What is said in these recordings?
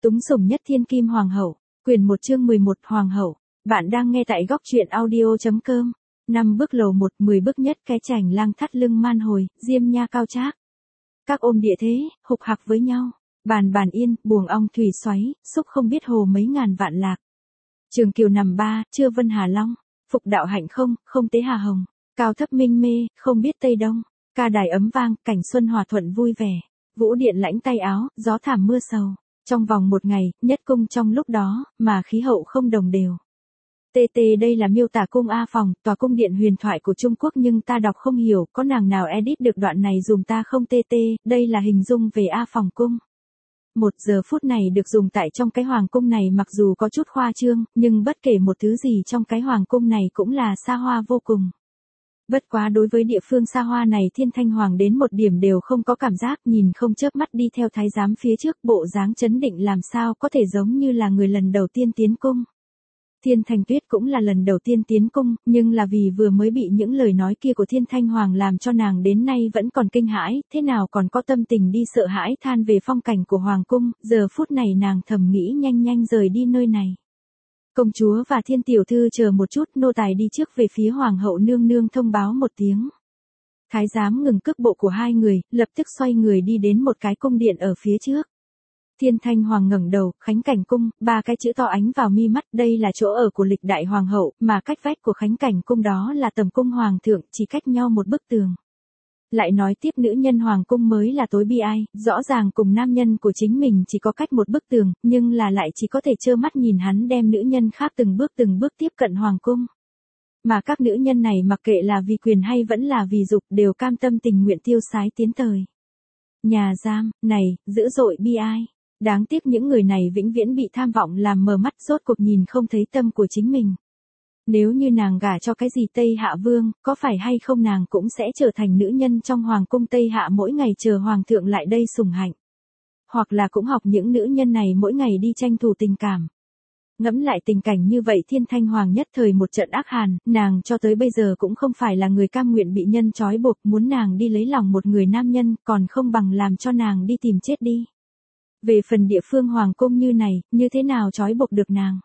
Túng sủng nhất thiên kim hoàng hậu, quyển 1 chương 11 hoàng hậu. Bạn đang nghe tại góc truyện audio.com. 5 bước lầu 1, 10 bước nhất cái chành lang thắt lưng man hồi, diêm nha cao trác. Các ôm địa thế, hục hặc với nhau, bàn bàn yên, buồng ong thủy xoáy, xúc không biết hồ mấy ngàn vạn lạc. Trường kiều nằm ba, chưa vân hà long, phục đạo hạnh không, không tế hà hồng, cao thấp minh mê, không biết tây đông, ca đài ấm vang, cảnh xuân hòa thuận vui vẻ, vũ điện lãnh tay áo, gió thảm mưa sầu. Trong vòng một ngày, nhất cung trong lúc đó, mà khí hậu không đồng đều. TT đây là miêu tả cung A Phòng, tòa cung điện huyền thoại của Trung Quốc nhưng ta đọc không hiểu, có nàng nào edit được đoạn này dùm ta không TT, đây là hình dung về A Phòng cung. 1 giờ phút này được dùng tại trong cái hoàng cung này mặc dù có chút khoa trương, nhưng bất kể một thứ gì trong cái hoàng cung này cũng là xa hoa vô cùng. Bất quá đối với địa phương xa hoa này Thiên Thanh Hoàng đến một điểm đều không có cảm giác, nhìn không chớp mắt đi theo thái giám phía trước, bộ dáng chấn định làm sao có thể giống như là người lần đầu tiên tiến cung. Thiên Thanh Tuyết cũng là lần đầu tiên tiến cung, nhưng là vì vừa mới bị những lời nói kia của Thiên Thanh Hoàng làm cho nàng đến nay vẫn còn kinh hãi, thế nào còn có tâm tình đi sợ hãi than về phong cảnh của hoàng cung, giờ phút này nàng thầm nghĩ nhanh nhanh rời đi nơi này. Công chúa và Thiên tiểu thư chờ một chút, nô tài đi trước về phía hoàng hậu nương nương thông báo một tiếng. Thái giám ngừng cước bộ của hai người, lập tức xoay người đi đến một cái cung điện ở phía trước. Thiên Thanh Hoàng ngẩng đầu, Khánh Cảnh cung, 3 cái chữ to ánh vào mi mắt, đây là chỗ ở của lịch đại hoàng hậu, mà cách vách của Khánh Cảnh cung đó là tầm cung hoàng thượng, chỉ cách nhau một bức tường. Lại nói tiếp nữ nhân hoàng cung mới là tối bi ai, rõ ràng cùng nam nhân của chính mình chỉ có cách một bức tường, nhưng là lại chỉ có thể trơ mắt nhìn hắn đem nữ nhân khác từng bước tiếp cận hoàng cung. Mà các nữ nhân này mặc kệ là vì quyền hay vẫn là vì dục đều cam tâm tình nguyện tiêu sái tiến thời. Nhà giam, này, dữ dội bi ai. Đáng tiếc những người này vĩnh viễn bị tham vọng làm mờ mắt, rốt cuộc nhìn không thấy tâm của chính mình. Nếu như nàng gả cho cái gì Tây Hạ Vương, có phải hay không nàng cũng sẽ trở thành nữ nhân trong hoàng cung Tây Hạ mỗi ngày chờ hoàng thượng lại đây sủng hạnh. Hoặc là cũng học những nữ nhân này mỗi ngày đi tranh thủ tình cảm. Ngẫm lại tình cảnh như vậy Thiên Thanh Hoàng nhất thời một trận ác hàn, nàng cho tới bây giờ cũng không phải là người cam nguyện bị nhân trói buộc, muốn nàng đi lấy lòng một người nam nhân, còn không bằng làm cho nàng đi tìm chết đi. Về phần địa phương hoàng cung như này, như thế nào trói buộc được nàng?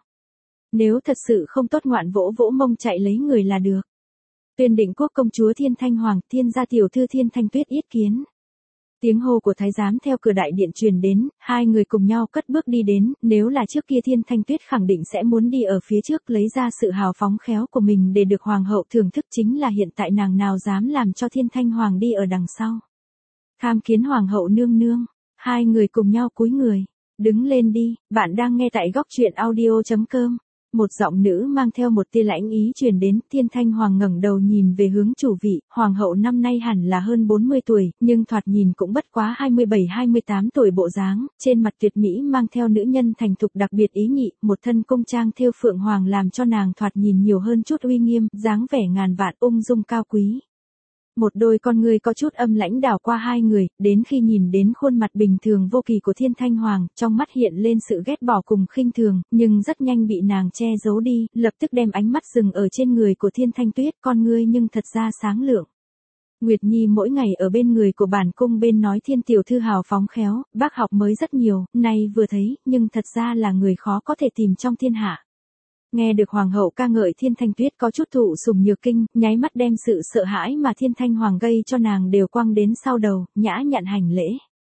Nếu thật sự không tốt ngoạn vỗ vỗ mông chạy lấy người là được. Tuyên định quốc công chúa Thiên Thanh Hoàng, Thiên gia tiểu thư Thiên Thanh Tuyết yết kiến. Tiếng hô của thái giám theo cửa đại điện truyền đến, hai người cùng nhau cất bước đi đến, nếu là trước kia Thiên Thanh Tuyết khẳng định sẽ muốn đi ở phía trước lấy ra sự hào phóng khéo của mình để được hoàng hậu thưởng thức, chính là hiện tại nàng nào dám làm cho Thiên Thanh Hoàng đi ở đằng sau. Tham kiến hoàng hậu nương nương. Hai người cùng nhau cúi người. Đứng lên đi, bạn đang nghe tại góc truyện audio.com. Một giọng nữ mang theo một tia lãnh ý truyền đến, Thiên Thanh Hoàng ngẩng đầu nhìn về hướng chủ vị, hoàng hậu năm nay hẳn là hơn 40 tuổi, nhưng thoạt nhìn cũng bất quá 27-28 tuổi bộ dáng, trên mặt tuyệt mỹ mang theo nữ nhân thành thục đặc biệt ý nhị, một thân cung trang thêu phượng hoàng làm cho nàng thoạt nhìn nhiều hơn chút uy nghiêm, dáng vẻ ngàn vạn ung dung cao quý. Một đôi con người có chút âm lãnh đảo qua hai người, đến khi nhìn đến khuôn mặt bình thường vô kỳ của Thiên Thanh Hoàng, trong mắt hiện lên sự ghét bỏ cùng khinh thường, nhưng rất nhanh bị nàng che giấu đi, lập tức đem ánh mắt dừng ở trên người của Thiên Thanh Tuyết, con ngươi nhưng thật ra sáng lượng. Nguyệt Nhi mỗi ngày ở bên người của bản cung bên nói Thiên tiểu thư hào phóng khéo, bác học mới rất nhiều, nay vừa thấy, nhưng thật ra là người khó có thể tìm trong thiên hạ. Nghe được hoàng hậu ca ngợi Thiên Thanh Tuyết có chút thụ sủng nhược kinh, nháy mắt đem sự sợ hãi mà Thiên Thanh Hoàng gây cho nàng đều quăng đến sau đầu, nhã nhặn hành lễ.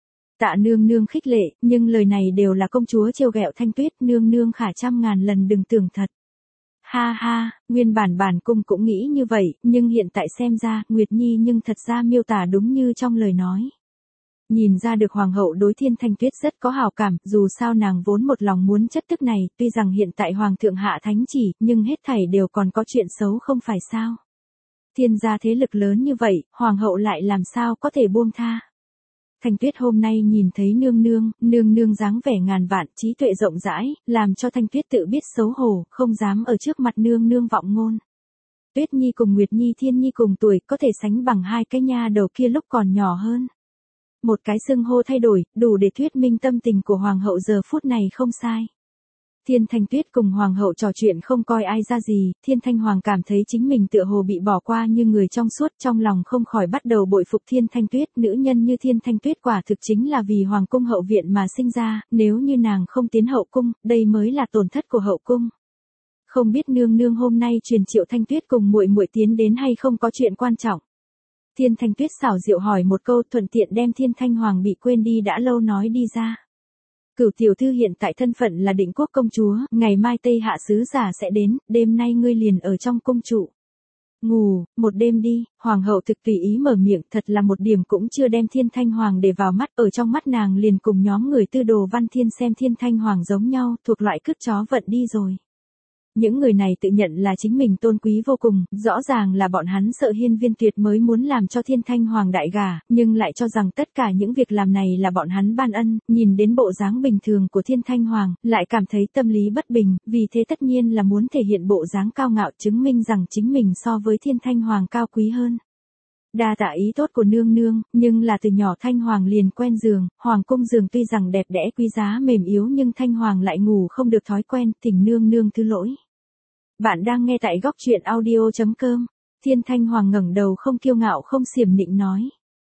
Tạ nương nương khích lệ, nhưng lời này đều là công chúa trêu ghẹo Thanh Tuyết, nương nương khả trăm ngàn lần đừng tưởng thật. Ha ha, nguyên bản cung cũng nghĩ như vậy, nhưng hiện tại xem ra, Nguyệt Nhi nhưng thật ra miêu tả đúng như trong lời nói. Nhìn ra được hoàng hậu đối Thiên Thanh Tuyết rất có hào cảm, dù sao nàng vốn một lòng muốn chất tức này, tuy rằng hiện tại hoàng thượng hạ thánh chỉ, nhưng hết thảy đều còn có chuyện xấu không phải sao. Thiên gia thế lực lớn như vậy, hoàng hậu lại làm sao có thể buông tha. Thanh Tuyết hôm nay nhìn thấy nương nương dáng vẻ ngàn vạn, trí tuệ rộng rãi, làm cho Thanh Tuyết tự biết xấu hổ, không dám ở trước mặt nương nương vọng ngôn. Tuyết Nhi cùng Nguyệt Nhi Thiên Nhi cùng tuổi, có thể sánh bằng hai cái nha đầu kia lúc còn nhỏ hơn. Một cái xưng hô thay đổi, đủ để thuyết minh tâm tình của hoàng hậu giờ phút này không sai. Thiên Thanh Tuyết cùng hoàng hậu trò chuyện không coi ai ra gì, Thiên Thanh Hoàng cảm thấy chính mình tựa hồ bị bỏ qua như người trong suốt, trong lòng không khỏi bắt đầu bội phục Thiên Thanh Tuyết, nữ nhân như Thiên Thanh Tuyết quả thực chính là vì hoàng cung hậu viện mà sinh ra, nếu như nàng không tiến hậu cung, đây mới là tổn thất của hậu cung. Không biết nương nương hôm nay truyền Triệu Thanh Tuyết cùng muội muội tiến đến hay không có chuyện quan trọng. Thiên Thanh Tuyết xảo diệu hỏi một câu, thuận tiện đem Thiên Thanh Hoàng bị quên đi đã lâu nói đi ra. Cửu tiểu thư hiện tại thân phận là Định Quốc công chúa, ngày mai Tây Hạ sứ giả sẽ đến, đêm nay ngươi liền ở trong cung trụ. Ngủ, một đêm đi, hoàng hậu thực tùy ý mở miệng, thật là một điểm cũng chưa đem Thiên Thanh Hoàng để vào mắt, ở trong mắt nàng liền cùng nhóm người Tư Đồ Văn Thiên xem Thiên Thanh Hoàng giống nhau, thuộc loại cứt chó vận đi rồi. Những người này tự nhận là chính mình tôn quý vô cùng, rõ ràng là bọn hắn sợ Hiên Viên Tuyệt mới muốn làm cho Thiên Thanh Hoàng đại gả, nhưng lại cho rằng tất cả những việc làm này là bọn hắn ban ân, nhìn đến bộ dáng bình thường của Thiên Thanh Hoàng, lại cảm thấy tâm lý bất bình, vì thế tất nhiên là muốn thể hiện bộ dáng cao ngạo, chứng minh rằng chính mình so với Thiên Thanh Hoàng cao quý hơn. Đa tạ ý tốt của nương nương, nhưng là từ nhỏ Thanh Hoàng liền quen giường, hoàng cung giường tuy rằng đẹp đẽ quý giá mềm yếu nhưng Thanh Hoàng lại ngủ không được thói quen, thỉnh nương nương thứ lỗi. Bạn đang nghe tại góc truyện audio.com. Thiên Thanh Hoàng ngẩng đầu không kiêu ngạo không xiểm nịnh nói.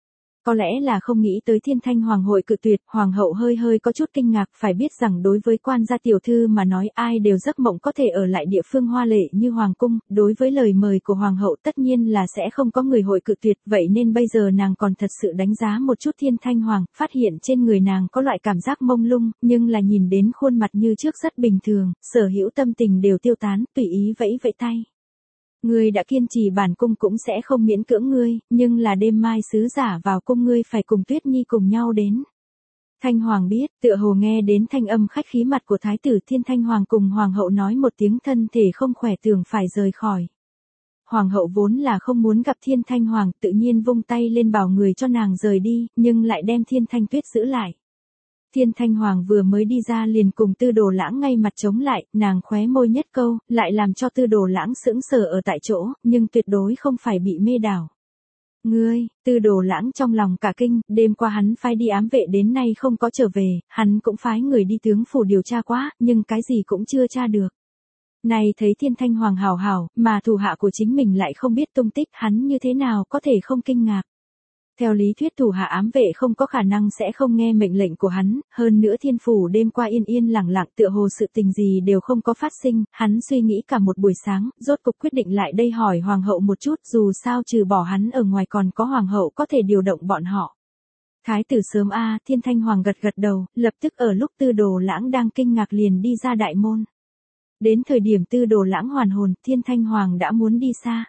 Có lẽ là không nghĩ tới Thiên Thanh Hoàng hội cự tuyệt, hoàng hậu hơi có chút kinh ngạc, phải biết rằng đối với quan gia tiểu thư mà nói ai đều giấc mộng có thể ở lại địa phương hoa lệ như hoàng cung, đối với lời mời của hoàng hậu tất nhiên là sẽ không có người hội cự tuyệt, vậy nên bây giờ nàng còn thật sự đánh giá một chút Thiên Thanh Hoàng, phát hiện trên người nàng có loại cảm giác mông lung, nhưng là nhìn đến khuôn mặt như trước rất bình thường, sở hữu tâm tình đều tiêu tán, tùy ý vẫy vẫy tay. Ngươi đã kiên trì bản cung cũng sẽ không miễn cưỡng ngươi, nhưng là đêm mai sứ giả vào cung ngươi phải cùng Tuyết Nhi cùng nhau đến. Thanh Hoàng biết, tựa hồ nghe đến thanh âm khách khí mặt của thái tử Thiên Thanh Hoàng cùng hoàng hậu nói một tiếng thân thể không khỏe tưởng phải rời khỏi. Hoàng hậu vốn là không muốn gặp Thiên Thanh Hoàng, tự nhiên vung tay lên bảo người cho nàng rời đi, nhưng lại đem Thiên Thanh Tuyết giữ lại. Thiên Thanh Hoàng vừa mới đi ra liền cùng Tư Đồ Lãng ngay mặt chống lại, nàng khóe môi nhất câu, lại làm cho Tư Đồ Lãng sững sờ ở tại chỗ, nhưng tuyệt đối không phải bị mê đảo. Ngươi, Tư Đồ Lãng trong lòng cả kinh, đêm qua hắn phái đi ám vệ đến nay không có trở về, hắn cũng phái người đi tướng phủ điều tra quá, nhưng cái gì cũng chưa tra được. Này thấy Thiên Thanh Hoàng hảo hảo, mà thủ hạ của chính mình lại không biết tung tích, hắn như thế nào có thể không kinh ngạc. Theo lý thuyết thủ hạ ám vệ không có khả năng sẽ không nghe mệnh lệnh của hắn, hơn nữa Thiên phủ đêm qua yên yên lặng lặng tựa hồ sự tình gì đều không có phát sinh, hắn suy nghĩ cả một buổi sáng, rốt cục quyết định lại đây hỏi hoàng hậu một chút, dù sao trừ bỏ hắn ở ngoài còn có hoàng hậu có thể điều động bọn họ. Thái tử sớm a, Thiên Thanh Hoàng gật gật đầu, lập tức ở lúc Tư Đồ Lãng đang kinh ngạc liền đi ra đại môn. Đến thời điểm Tư Đồ Lãng hoàn hồn, Thiên Thanh Hoàng đã muốn đi xa.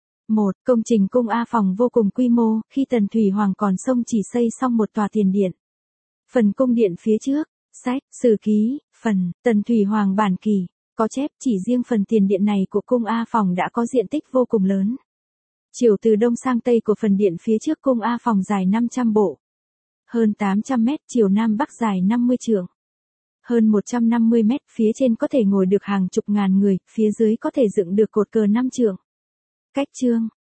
Công trình cung A Phòng vô cùng quy mô, khi Tần Thủy Hoàng còn sống chỉ xây xong một tòa tiền điện. Phần cung điện phía trước, sách, sử ký, phần, Tần Thủy Hoàng bản kỳ, có chép chỉ riêng phần tiền điện này của cung A Phòng đã có diện tích vô cùng lớn. Chiều từ đông sang tây của phần điện phía trước cung A Phòng dài 500 bộ. Hơn 800 mét, chiều nam bắc dài 50 trượng. Hơn 150 mét, phía trên có thể ngồi được hàng chục ngàn người, phía dưới có thể dựng được cột cờ 5 trượng. Cách chương,